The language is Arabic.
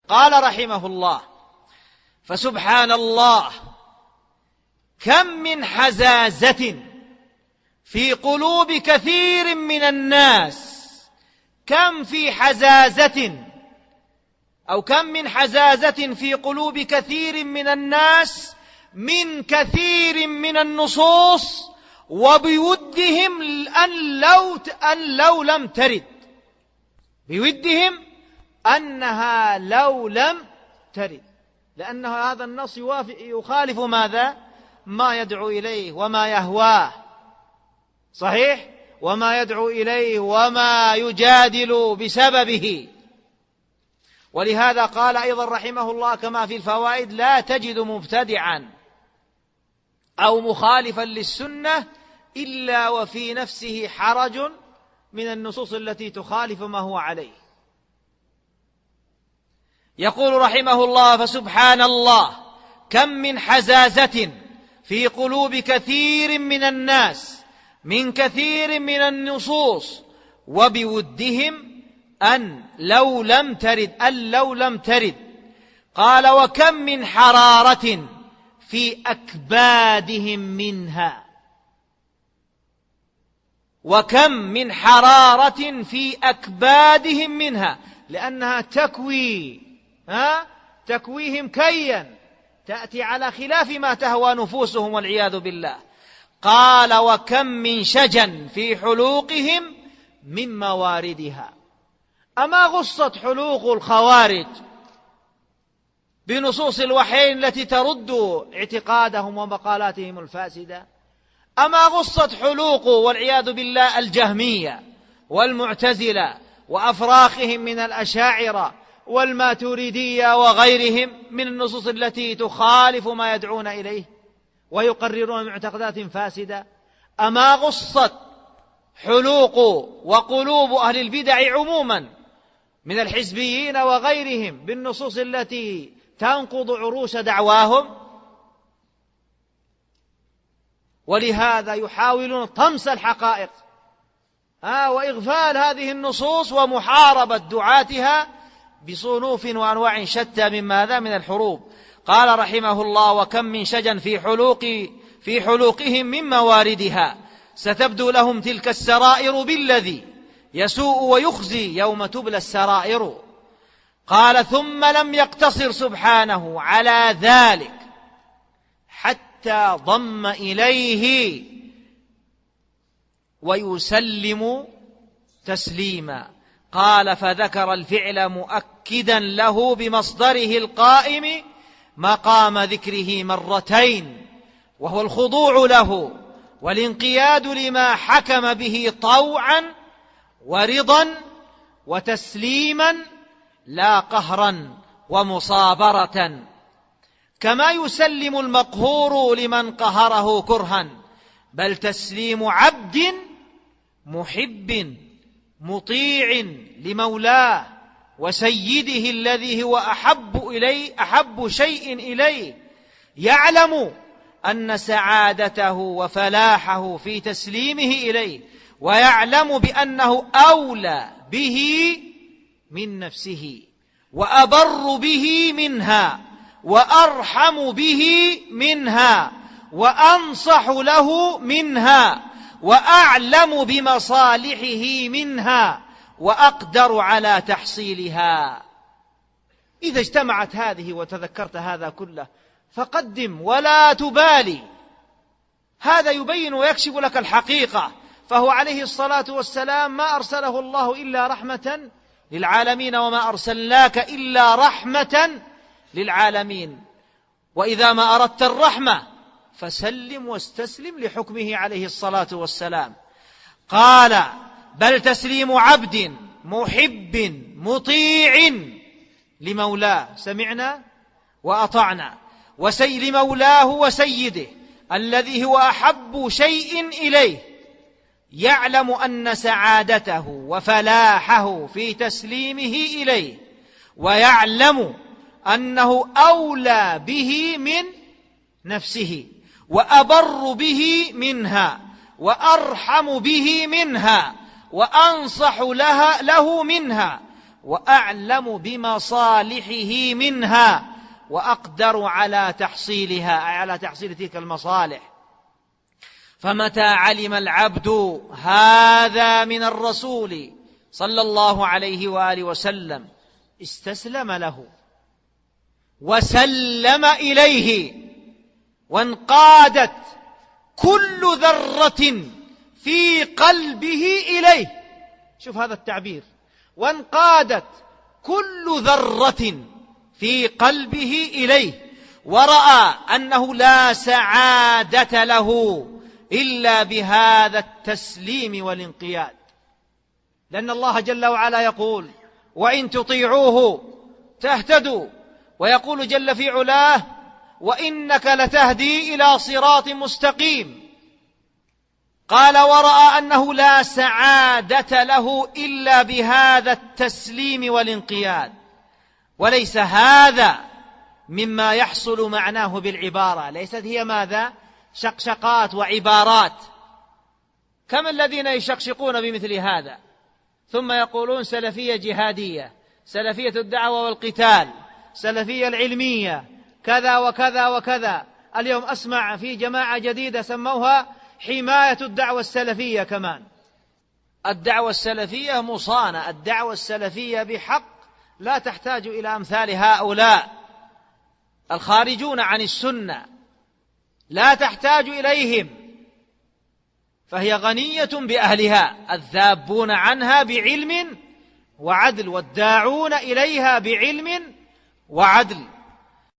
قال رحمه الله: فسبحان الله كم من حزازة في قلوب كثير من الناس، كم من حزازة في قلوب كثير من الناس من كثير من النصوص، وبودهم أن لو لم ترد، بودهم أنها لو لم ترد، لأن هذا النص يخالف ماذا؟ ما يدعو إليه وما يهواه، صحيح؟ وما يدعو إليه وما يجادل بسببه. ولهذا قال أيضا رحمه الله كما في الفوائد: لا تجد مبتدعا أو مخالفا للسنة إلا وفي نفسه حرج من النصوص التي تخالف ما هو عليه. يقول رحمه الله: فسبحان الله كم من حزازة في قلوب كثير من الناس من كثير من النصوص، وبودهم أن لو لم ترد. قال: وكم من حرارة في أكبادهم منها، وكم من حرارة في أكبادهم منها، لأنها تكويهم كيا، تأتي على خلاف ما تهوى نفوسهم والعياذ بالله. قال: وكم من شجن في حلوقهم من مواردها. أما غصت حلوق الخوارج بنصوص الوحيين التي ترد اعتقادهم ومقالاتهم الفاسدة؟ أما غصت حلوق والعياذ بالله الجهمية والمعتزلة وأفراخهم من الأشاعرة والماتريدية وغيرهم من النصوص التي تخالف ما يدعون إليه ويقررون معتقدات فاسدة؟ أما غصت حلوق وقلوب أهل البدع عموما من الحزبيين وغيرهم بالنصوص التي تنقض عروش دعواهم؟ ولهذا يحاولون طمس الحقائق وإغفال هذه النصوص ومحاربة دعاتها بصنوف وأنواع شتى من ماذا؟ من الحروب. قال رحمه الله: وكم من شجن في حلوقهم من مواردها، ستبدو لهم تلك السرائر بالذي يسوء ويخزي يوم تبلى السرائر. قال: ثم لم يقتصر سبحانه على ذلك حتى ضم إليه ويسلم تسليما. قال: فذكر الفعل مؤكدا له بمصدره القائم مقام ذكره مرتين، وهو الخضوع له والانقياد لما حكم به طوعا ورضا وتسليما، لا قهرا ومصابرة، كما يسلم المقهور لمن قهره كرها، بل تسليم عبد محب مطيع لمولاه وسيده الذي هو أحب شيء إليه، يعلم أن سعادته وفلاحه في تسليمه إليه، ويعلم بأنه أولى به من نفسه وأبر به منها وأرحم به منها وأنصح له منها وأعلم بمصالحه منها وأقدر على تحصيلها. إذا اجتمعت هذه وتذكرت هذا كله فقدم ولا تبالي. هذا يبين ويكشف لك الحقيقة. فهو عليه الصلاة والسلام ما أرسله الله إلا رحمة للعالمين، وما أرسلناك إلا رحمة للعالمين. وإذا ما أردت الرحمة فسلم واستسلم لحكمه عليه الصلاة والسلام. قال: بل تسليم عبد محب مطيع لمولاه، سمعنا وأطعنا، لمولاه وسيده الذي هو أحب شيء إليه، يعلم أن سعادته وفلاحه في تسليمه إليه، ويعلم أنه أولى به من نفسه وأبر به منها وأرحم به منها وأنصح له منها وأعلم بمصالحه منها وأقدر على تحصيلها، أي على تحصيل تلك المصالح. فمتى علم العبد هذا من الرسول صلى الله عليه وآله وسلم استسلم له وسلم إليه، وانقادت كل ذرة في قلبه إليه. شوف هذا التعبير، وانقادت كل ذرة في قلبه إليه، ورأى أنه لا سعادة له إلا بهذا التسليم والانقياد. لأن الله جل وعلا يقول: وإن تطيعوه تهتدوا، ويقول جل في علاه: وإنك لتهدي إلى صراط مستقيم. قال: ورأى أنه لا سعادة له إلا بهذا التسليم والانقياد. وليس هذا مما يحصل معناه بالعبارة، ليست هي ماذا؟ شقشقات وعبارات. كم الذين يشقشقون بمثل هذا ثم يقولون سلفية جهادية، سلفية الدعوة والقتال، سلفية العلمية، كذا وكذا وكذا. اليوم أسمع في جماعة جديدة سموها حماية الدعوة السلفية كمان. الدعوة السلفية مصانة، الدعوة السلفية بحق لا تحتاج إلى أمثال هؤلاء الخارجون عن السنة، لا تحتاج إليهم، فهي غنية بأهلها، الذابون عنها بعلم وعدل، والداعون إليها بعلم وعدل.